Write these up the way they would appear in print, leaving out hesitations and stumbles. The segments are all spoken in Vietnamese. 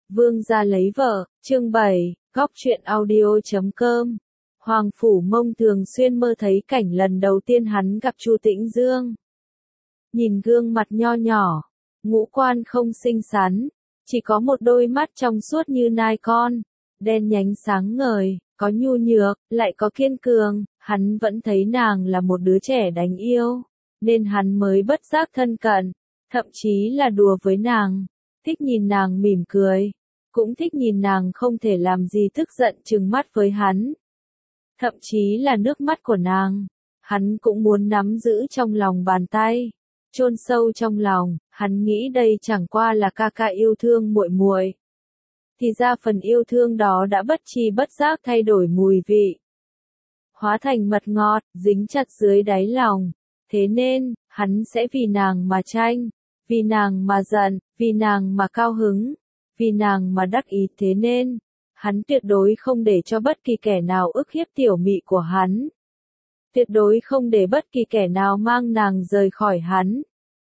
Vương gia lấy vợ, chương 7, góc truyện audio.com. Hoàng Phủ Mông thường xuyên mơ thấy cảnh lần đầu tiên hắn gặp Chu Tĩnh Dương. Nhìn gương mặt nho nhỏ, ngũ quan không xinh xắn, chỉ có một đôi mắt trong suốt như nai con, đen nhánh sáng ngời, có nhu nhược, lại có kiên cường, hắn vẫn thấy nàng là một đứa trẻ đáng yêu, nên hắn mới bất giác thân cận, thậm chí là đùa với nàng, thích nhìn nàng mỉm cười, cũng thích nhìn nàng không thể làm gì tức giận trừng mắt với hắn. Thậm chí là nước mắt của nàng, hắn cũng muốn nắm giữ trong lòng bàn tay, chôn sâu trong lòng, hắn nghĩ đây chẳng qua là ca ca yêu thương muội muội. Thì ra phần yêu thương đó đã bất tri bất giác thay đổi mùi vị, hóa thành mật ngọt, dính chặt dưới đáy lòng. Thế nên, hắn sẽ vì nàng mà tranh, vì nàng mà giận, vì nàng mà cao hứng, vì nàng mà đắc ý. Thế nên, hắn tuyệt đối không để cho bất kỳ kẻ nào ức hiếp tiểu mị của hắn. Tuyệt đối không để bất kỳ kẻ nào mang nàng rời khỏi hắn.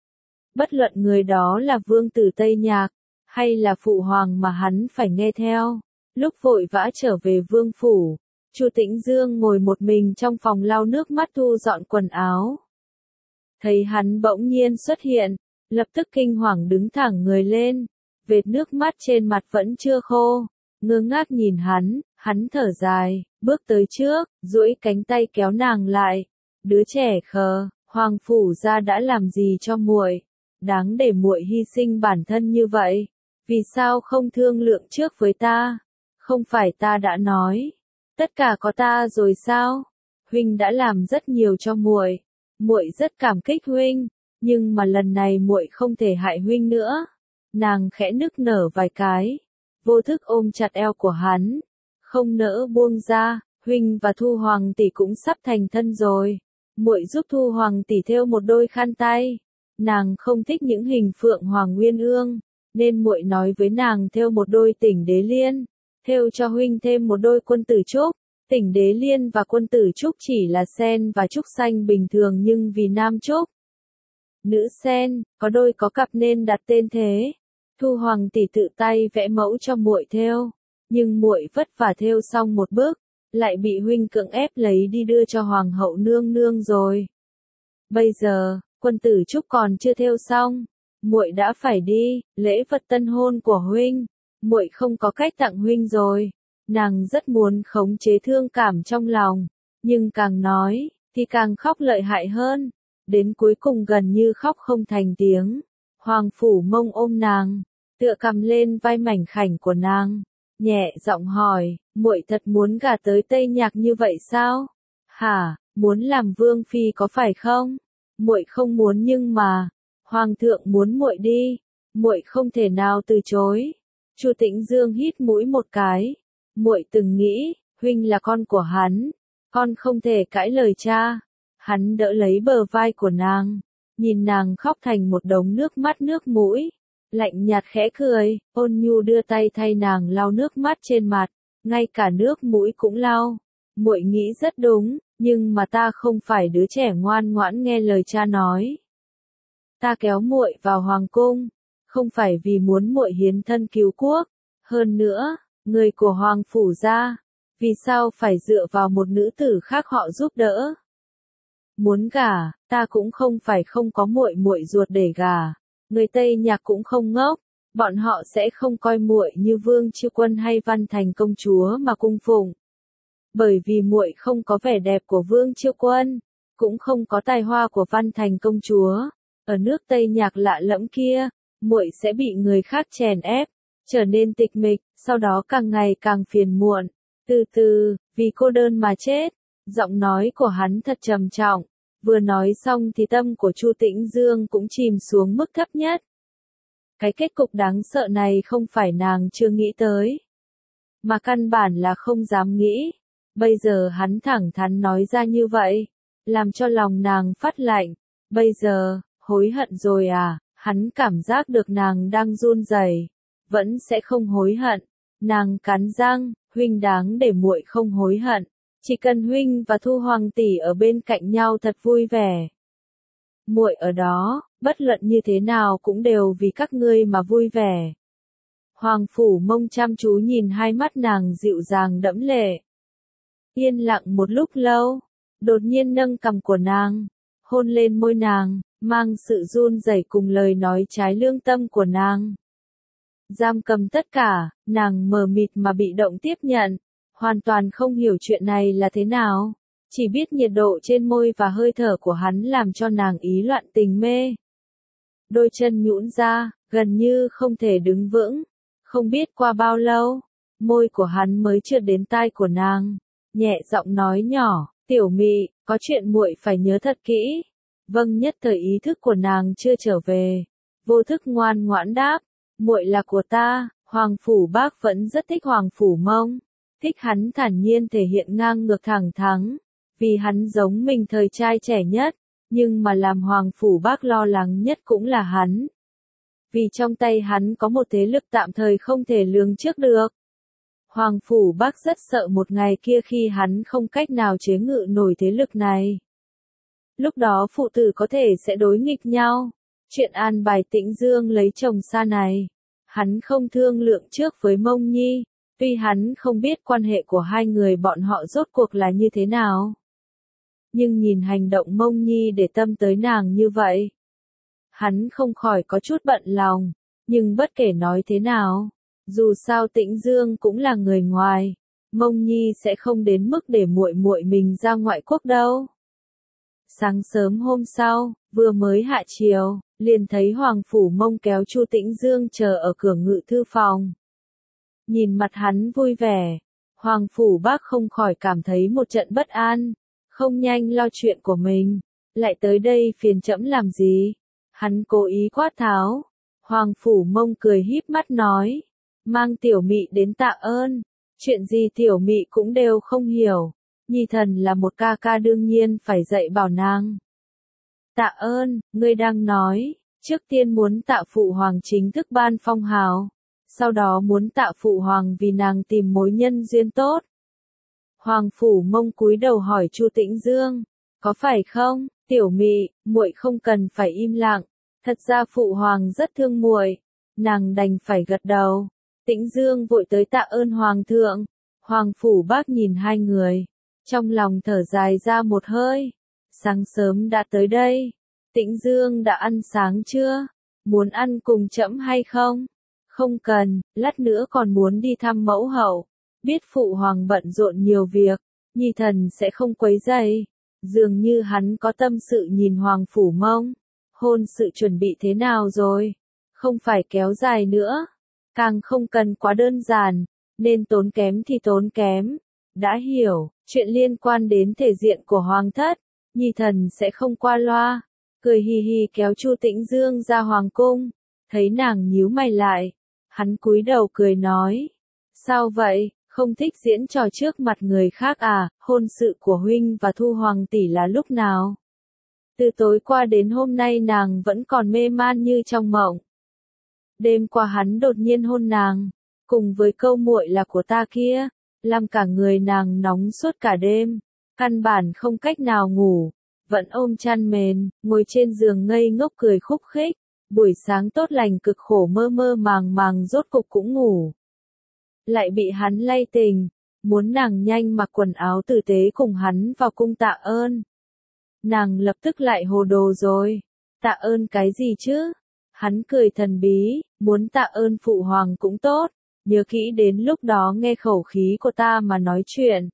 Bất luận người đó là vương tử Tây Nhạc, hay là phụ hoàng mà hắn phải nghe theo. Lúc vội vã trở về vương phủ, Chu Tĩnh Dương ngồi một mình trong phòng lau nước mắt thu dọn quần áo. Thấy hắn bỗng nhiên xuất hiện, lập tức kinh hoàng đứng thẳng người lên, vệt nước mắt trên mặt vẫn chưa khô, ngơ ngác nhìn hắn thở dài, bước tới trước, duỗi cánh tay kéo nàng lại. Đứa trẻ khờ, Hoàng phủ gia đã làm gì cho muội, đáng để muội hy sinh bản thân như vậy, vì sao không thương lượng trước với ta? Không phải ta đã nói, tất cả có ta rồi sao? Huynh đã làm rất nhiều cho muội, muội rất cảm kích huynh, nhưng mà lần này muội không thể hại huynh nữa. Nàng khẽ nức nở vài cái, vô thức ôm chặt eo của hắn, không nỡ buông ra. Huynh và Thu Hoàng tỷ cũng sắp thành thân rồi, muội giúp Thu Hoàng tỷ thêu một đôi khăn tay. Nàng không thích những hình phượng hoàng nguyên ương, nên muội nói với nàng thêu một đôi Tỉnh Đế Liên, thêu cho huynh thêm một đôi Quân Tử Trúc. Tỉnh Đế Liên và Quân Tử Trúc chỉ là sen và trúc xanh bình thường, nhưng vì nam trúc, nữ sen, có đôi có cặp nên đặt tên thế. Thu Hoàng tỷ tự tay vẽ mẫu cho muội thêu, nhưng muội vất vả thêu xong một bước, lại bị huynh cưỡng ép lấy đi đưa cho hoàng hậu nương nương rồi. Bây giờ, Quân Tử Trúc còn chưa thêu xong, muội đã phải đi, lễ vật tân hôn của huynh, muội không có cách tặng huynh rồi. Nàng rất muốn khống chế thương cảm trong lòng, nhưng càng nói thì càng khóc lợi hại hơn, đến cuối cùng gần như khóc không thành tiếng. Hoàng Phủ Mông ôm nàng, tựa cầm lên vai mảnh khảnh của nàng, nhẹ giọng hỏi, muội thật muốn gả tới Tây Nhạc như vậy sao? Hả, muốn làm vương phi có phải không? Muội không muốn, nhưng mà hoàng thượng muốn muội đi, muội không thể nào từ chối. Chu Tĩnh Dương hít mũi một cái, muội từng nghĩ, huynh là con của hắn, con không thể cãi lời cha. Hắn đỡ lấy bờ vai của nàng, nhìn nàng khóc thành một đống nước mắt nước mũi, lạnh nhạt khẽ cười, ôn nhu đưa tay thay nàng lau nước mắt trên mặt, ngay cả nước mũi cũng lau. Muội nghĩ rất đúng, nhưng mà ta không phải đứa trẻ ngoan ngoãn nghe lời cha nói. Ta kéo muội vào hoàng cung, không phải vì muốn muội hiến thân cứu quốc. Hơn nữa, người của hoàng phủ gia, vì sao phải dựa vào một nữ tử khác họ giúp đỡ? Muốn gả, ta cũng không phải không có muội muội ruột để gả. Người Tây Nhạc cũng không ngốc, bọn họ sẽ không coi muội như Vương Chiêu Quân hay Văn Thành công chúa mà cung phụng. Bởi vì muội không có vẻ đẹp của Vương Chiêu Quân, cũng không có tài hoa của Văn Thành công chúa. Ở nước Tây Nhạc lạ lẫm kia, muội sẽ bị người khác chèn ép, trở nên tịch mịch, sau đó càng ngày càng phiền muộn, từ từ, vì cô đơn mà chết. Giọng nói của hắn thật trầm trọng, vừa nói xong thì tâm của Chu Tĩnh Dương cũng chìm xuống mức thấp nhất. Cái kết cục đáng sợ này không phải nàng chưa nghĩ tới, mà căn bản là không dám nghĩ. Bây giờ hắn thẳng thắn nói ra như vậy, làm cho lòng nàng phát lạnh. Bây giờ, hối hận rồi à? Hắn cảm giác được nàng đang run rẩy, vẫn sẽ không hối hận. Nàng cắn răng, huynh đáng để muội không hối hận. Chỉ cần huynh và Thu Hoàng tỷ ở bên cạnh nhau thật vui vẻ. Muội ở đó, bất luận như thế nào cũng đều vì các ngươi mà vui vẻ. Hoàng Phủ Mông chăm chú nhìn hai mắt nàng dịu dàng đẫm lệ. Yên lặng một lúc lâu, đột nhiên nâng cằm của nàng, hôn lên môi nàng, mang sự run rẩy cùng lời nói trái lương tâm của nàng. Giam cầm tất cả, nàng mờ mịt mà bị động tiếp nhận, hoàn toàn không hiểu chuyện này là thế nào, chỉ biết nhiệt độ trên môi và hơi thở của hắn làm cho nàng ý loạn tình mê. Đôi chân nhũn ra, gần như không thể đứng vững, không biết qua bao lâu, môi của hắn mới trượt đến tai của nàng, nhẹ giọng nói nhỏ, "Tiểu Mị, có chuyện muội phải nhớ thật kỹ." Vâng, nhất thời ý thức của nàng chưa trở về, vô thức ngoan ngoãn đáp, "Muội là của ta." Hoàng Phủ Bác vẫn rất thích Hoàng Phủ Mông, thích hắn thản nhiên thể hiện ngang ngược thẳng thắn, vì hắn giống mình thời trai trẻ nhất, nhưng mà làm Hoàng Phủ Bác lo lắng nhất cũng là hắn. Vì trong tay hắn có một thế lực tạm thời không thể lường trước được. Hoàng Phủ Bác rất sợ một ngày kia khi hắn không cách nào chế ngự nổi thế lực này. Lúc đó phụ tử có thể sẽ đối nghịch nhau. Chuyện an bài Tĩnh Dương lấy chồng xa này, hắn không thương lượng trước với Mông Nhi, tuy hắn không biết quan hệ của hai người bọn họ rốt cuộc là như thế nào. Nhưng nhìn hành động Mông Nhi để tâm tới nàng như vậy, hắn không khỏi có chút bận lòng, nhưng bất kể nói thế nào, dù sao Tĩnh Dương cũng là người ngoài, Mông Nhi sẽ không đến mức để muội muội mình ra ngoại quốc đâu. Sáng sớm hôm sau, vừa mới hạ chiều, liền thấy Hoàng Phủ Mông kéo Chu Tĩnh Dương chờ ở cửa ngự thư phòng. Nhìn mặt hắn vui vẻ, Hoàng Phủ Bác không khỏi cảm thấy một trận bất an, không nhanh lo chuyện của mình, lại tới đây phiền trẫm làm gì? Hắn cố ý quát tháo. Hoàng Phủ Mông cười híp mắt nói, mang Tiểu Mị đến tạ ơn, chuyện gì Tiểu Mị cũng đều không hiểu, Nhi thần là một ca ca đương nhiên phải dạy bảo nàng. Tạ ơn, ngươi đang nói, trước tiên muốn tạ Phụ Hoàng chính thức ban phong hào, sau đó muốn tạ Phụ Hoàng vì nàng tìm mối nhân duyên tốt. Hoàng Phủ Mông cúi đầu hỏi Chu Tĩnh Dương, có phải không, Tiểu Mị, muội không cần phải im lặng, thật ra Phụ Hoàng rất thương muội. Nàng đành phải gật đầu. Tĩnh Dương vội tới tạ ơn Hoàng thượng. Hoàng Phủ Bác nhìn hai người, trong lòng thở dài ra một hơi. Sáng sớm đã tới đây. Tĩnh Dương đã ăn sáng chưa? Muốn ăn cùng trẫm hay không? Không cần, lát nữa còn muốn đi thăm mẫu hậu. Biết Phụ Hoàng bận rộn nhiều việc, Nhi thần sẽ không quấy rầy. Dường như hắn có tâm sự nhìn Hoàng Phủ Mông. Hôn sự chuẩn bị thế nào rồi? Không phải kéo dài nữa. Càng không cần quá đơn giản, nên tốn kém thì tốn kém. Đã hiểu, chuyện liên quan đến thể diện của Hoàng thất, Nhi thần sẽ không qua loa. Cười hì hì kéo Chu Tĩnh Dương ra Hoàng cung, thấy nàng nhíu mày lại. Hắn cúi đầu cười nói, sao vậy, không thích diễn trò trước mặt người khác à, hôn sự của huynh và Thu Hoàng tỷ là lúc nào? Từ tối qua đến hôm nay nàng vẫn còn mê man như trong mộng. Đêm qua hắn đột nhiên hôn nàng, cùng với câu muội là của ta kia, làm cả người nàng nóng suốt cả đêm, căn bản không cách nào ngủ, vẫn ôm chăn mền, ngồi trên giường ngây ngốc cười khúc khích, buổi sáng tốt lành cực khổ mơ mơ màng màng rốt cục cũng ngủ. Lại bị hắn lay tình, muốn nàng nhanh mặc quần áo tử tế cùng hắn vào cung tạ ơn. Nàng lập tức lại hồ đồ rồi, tạ ơn cái gì chứ? Hắn cười thần bí, muốn tạ ơn Phụ Hoàng cũng tốt, nhớ kỹ đến lúc đó nghe khẩu khí của ta mà nói chuyện.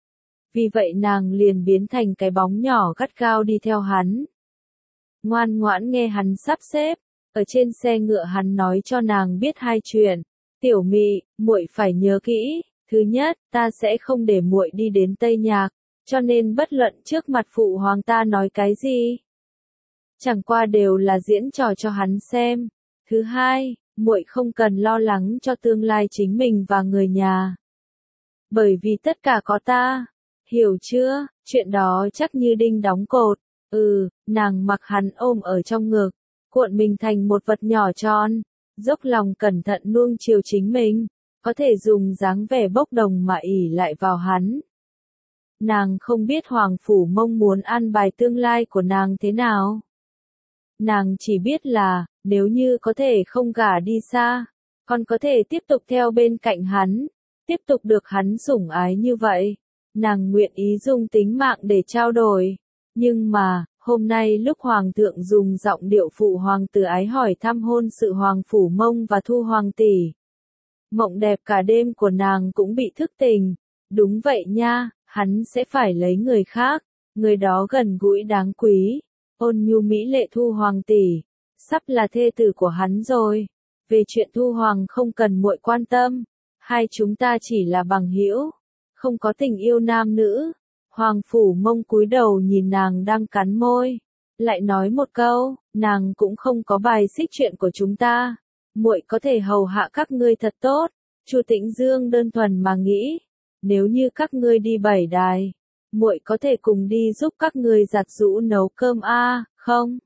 Vì vậy nàng liền biến thành cái bóng nhỏ gắt gao đi theo hắn. Ngoan ngoãn nghe hắn sắp xếp, ở trên xe ngựa hắn nói cho nàng biết hai chuyện. Tiểu Mị, muội phải nhớ kỹ, thứ nhất, ta sẽ không để muội đi đến Tây Nhạc, cho nên bất luận trước mặt Phụ Hoàng ta nói cái gì, chẳng qua đều là diễn trò cho hắn xem. Thứ hai, muội không cần lo lắng cho tương lai chính mình và người nhà. Bởi vì tất cả có ta. Hiểu chưa? Chuyện đó chắc như đinh đóng cột. Nàng mặc hắn ôm ở trong ngực, cuộn mình thành một vật nhỏ tròn, dốc lòng cẩn thận nuông chiều chính mình, có thể dùng dáng vẻ bốc đồng mà ỷ lại vào hắn. Nàng không biết Hoàng Phủ Mông muốn an bài tương lai của nàng thế nào. Nàng chỉ biết là, nếu như có thể không gả đi xa, Con có thể tiếp tục theo bên cạnh hắn, tiếp tục được hắn sủng ái như vậy. Nàng nguyện ý dùng tính mạng để trao đổi. Nhưng mà, hôm nay lúc Hoàng thượng dùng giọng điệu phụ hoàng tử ái hỏi thăm hôn sự Hoàng Phủ Mông và Thu Hoàng tỷ. Mộng đẹp cả đêm của nàng cũng bị thức tỉnh. Đúng vậy nha, hắn sẽ phải lấy người khác, người đó gần gũi đáng quý. Ôn nhu mỹ lệ Thu Hoàng tỷ, sắp là thê tử của hắn rồi. Về chuyện Thu Hoàng không cần muội quan tâm, hai chúng ta chỉ là bằng hữu, không có tình yêu nam nữ. Hoàng Phủ Mông cúi đầu nhìn nàng đang cắn môi, lại nói một câu, nàng cũng không có bài xích chuyện của chúng ta. Muội có thể hầu hạ các ngươi thật tốt. Chu Tĩnh Dương đơn thuần mà nghĩ, nếu như các ngươi đi bảy đài, muội có thể cùng đi giúp các ngươi giặt giũ nấu cơm không?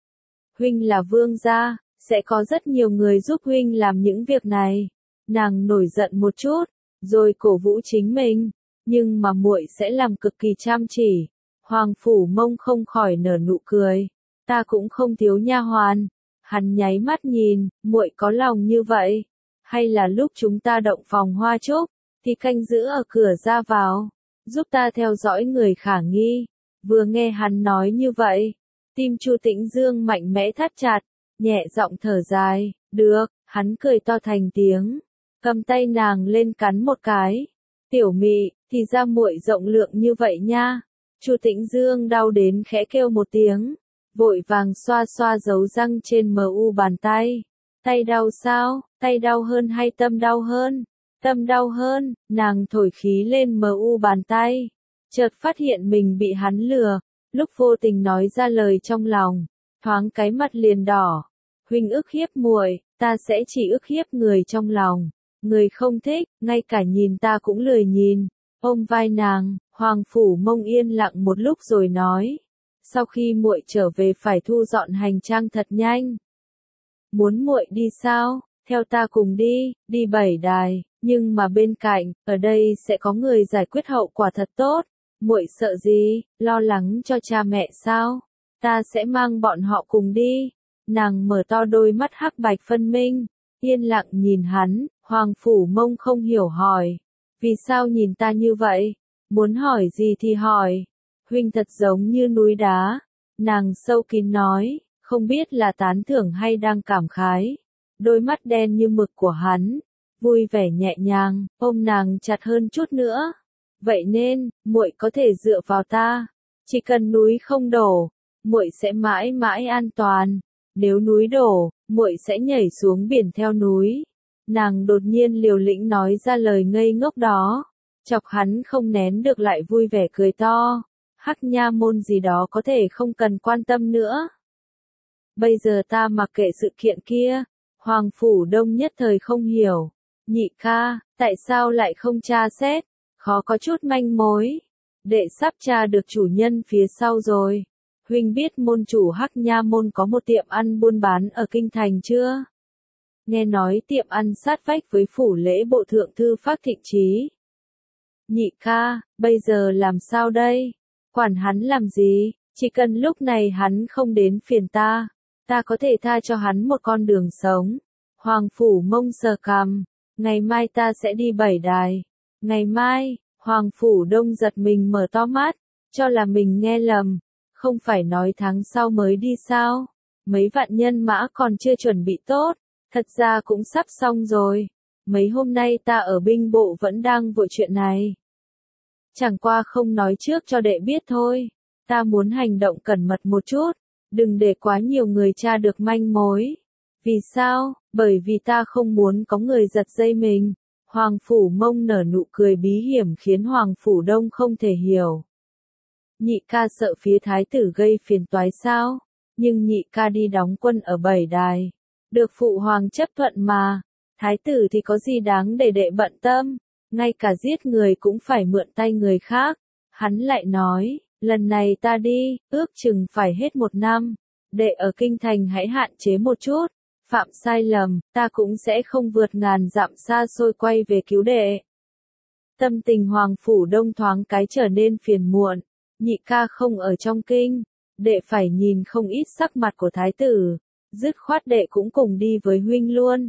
Huynh là vương gia, sẽ có rất nhiều người giúp huynh làm những việc này. Nàng nổi giận một chút, rồi cổ vũ chính mình, nhưng mà muội sẽ làm cực kỳ chăm chỉ. Hoàng Phủ Mông không khỏi nở nụ cười, ta cũng không thiếu nha hoàn. Hắn nháy mắt nhìn, muội có lòng như vậy, hay là lúc chúng ta động phòng hoa trúc, thì canh giữ ở cửa ra vào, giúp ta theo dõi người khả nghi. Vừa nghe hắn nói như vậy, tim Chu Tĩnh Dương mạnh mẽ thắt chặt, nhẹ giọng thở dài, được, hắn cười to thành tiếng, cầm tay nàng lên cắn một cái. Tiểu Mị, thì ra muội rộng lượng như vậy nha. Chu Tĩnh Dương đau đến khẽ kêu một tiếng, vội vàng xoa xoa dấu răng trên mu bàn tay. Tay đau sao? Tay đau hơn hay tâm đau hơn? Tâm đau hơn. Nàng thổi khí lên mu bàn tay, chợt phát hiện mình bị hắn lừa, lúc vô tình nói ra lời trong lòng, thoáng cái mặt liền đỏ. Huynh ức hiếp muội, ta sẽ chỉ ức hiếp người trong lòng, người không thích, ngay cả nhìn ta cũng lười nhìn. Ôm vai nàng, Hoàng Phủ Mông yên lặng một lúc rồi nói, sau khi muội trở về phải thu dọn hành trang thật nhanh. Muốn muội đi sao? Theo ta cùng đi, đi bảy đài, nhưng mà bên cạnh, ở đây sẽ có người giải quyết hậu quả thật tốt. Muội sợ gì? Lo lắng cho cha mẹ sao? Ta sẽ mang bọn họ cùng đi. Nàng mở to đôi mắt hắc bạch phân minh, yên lặng nhìn hắn. Hoàng Phủ Mông không hiểu hỏi, vì sao nhìn ta như vậy? Muốn hỏi gì thì hỏi. Huynh thật giống như núi đá. Nàng sâu kín nói, không biết là tán thưởng hay đang cảm khái. Đôi mắt đen như mực của hắn, vui vẻ nhẹ nhàng, ôm nàng chặt hơn chút nữa. Vậy nên, muội có thể dựa vào ta. Chỉ cần núi không đổ, muội sẽ mãi mãi an toàn. Nếu núi đổ, muội sẽ nhảy xuống biển theo núi. Nàng đột nhiên liều lĩnh nói ra lời ngây ngốc đó, chọc hắn không nén được lại vui vẻ cười to. Hắc nha môn gì đó có thể không cần quan tâm nữa. Bây giờ ta mặc kệ sự kiện kia. Hoàng Phủ Đông nhất thời không hiểu. Nhị ca, tại sao lại không tra xét? Khó có chút manh mối. Đệ sắp tra được chủ nhân phía sau rồi. Huynh biết môn chủ Hắc Nha môn có một tiệm ăn buôn bán ở kinh thành chưa? Nghe nói tiệm ăn sát vách với phủ lễ bộ thượng thư Phác Thịnh Trí. Nhị ca, bây giờ làm sao đây? Quản hắn làm gì? Chỉ cần lúc này hắn không đến phiền ta, ta có thể tha cho hắn một con đường sống. Hoàng Phủ Mông sờ cằm, ngày mai ta sẽ đi bảy đài. Ngày mai, Hoàng Phủ Đông giật mình mở to mắt, cho là mình nghe lầm. Không phải nói tháng sau mới đi sao? Mấy vạn nhân mã còn chưa chuẩn bị tốt, thật ra cũng sắp xong rồi. Mấy hôm nay ta ở binh bộ vẫn đang vội chuyện này. Chẳng qua không nói trước cho đệ biết thôi. Ta muốn hành động cẩn mật một chút, đừng để quá nhiều người tra được manh mối. Vì sao? Bởi vì ta không muốn có người giật dây mình. Hoàng Phủ Mông nở nụ cười bí hiểm khiến Hoàng Phủ Đông không thể hiểu. Nhị ca sợ phía thái tử gây phiền toái sao? Nhưng nhị ca đi đóng quân ở bảy đài, được phụ hoàng chấp thuận mà. Thái tử thì có gì đáng để đệ bận tâm, ngay cả giết người cũng phải mượn tay người khác. Hắn lại nói, lần này ta đi, ước chừng phải hết 1 năm. Đệ ở kinh thành hãy hạn chế một chút, phạm sai lầm, ta cũng sẽ không vượt ngàn dặm xa xôi quay về cứu đệ. Tâm tình Hoàng Phủ Đông thoáng cái trở nên phiền muộn. Nhị ca không ở trong kinh, đệ phải nhìn không ít sắc mặt của thái tử, dứt khoát đệ cũng cùng đi với huynh luôn.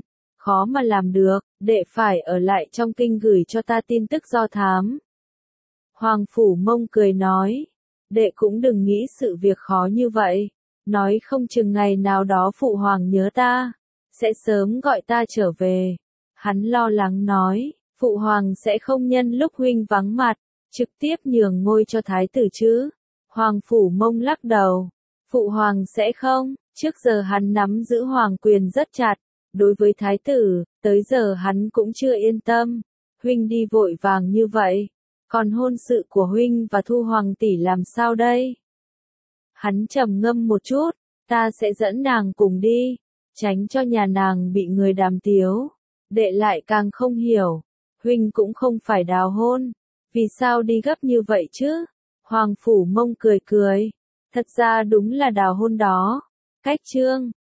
khó mà làm được, đệ phải ở lại trong kinh gửi cho ta tin tức do thám. Hoàng Phủ Mông cười nói, đệ cũng đừng nghĩ sự việc khó như vậy, nói không chừng ngày nào đó phụ hoàng nhớ ta, sẽ sớm gọi ta trở về. Hắn lo lắng nói, phụ hoàng sẽ không nhân lúc huynh vắng mặt, trực tiếp nhường ngôi cho thái tử chứ. Hoàng Phủ Mông lắc đầu, phụ hoàng sẽ không, trước giờ hắn nắm giữ hoàng quyền rất chặt, đối với thái tử, tới giờ hắn cũng chưa yên tâm. Huynh đi vội vàng như vậy, còn hôn sự của huynh và Thu hoàng tỷ làm sao đây? Hắn trầm ngâm một chút, ta sẽ dẫn nàng cùng đi, tránh cho nhà nàng bị người đàm tiếu. Đệ lại càng không hiểu, huynh cũng không phải đào hôn, vì sao đi gấp như vậy chứ? Hoàng Phủ Mông cười cười, thật ra đúng là đào hôn đó. Cách chương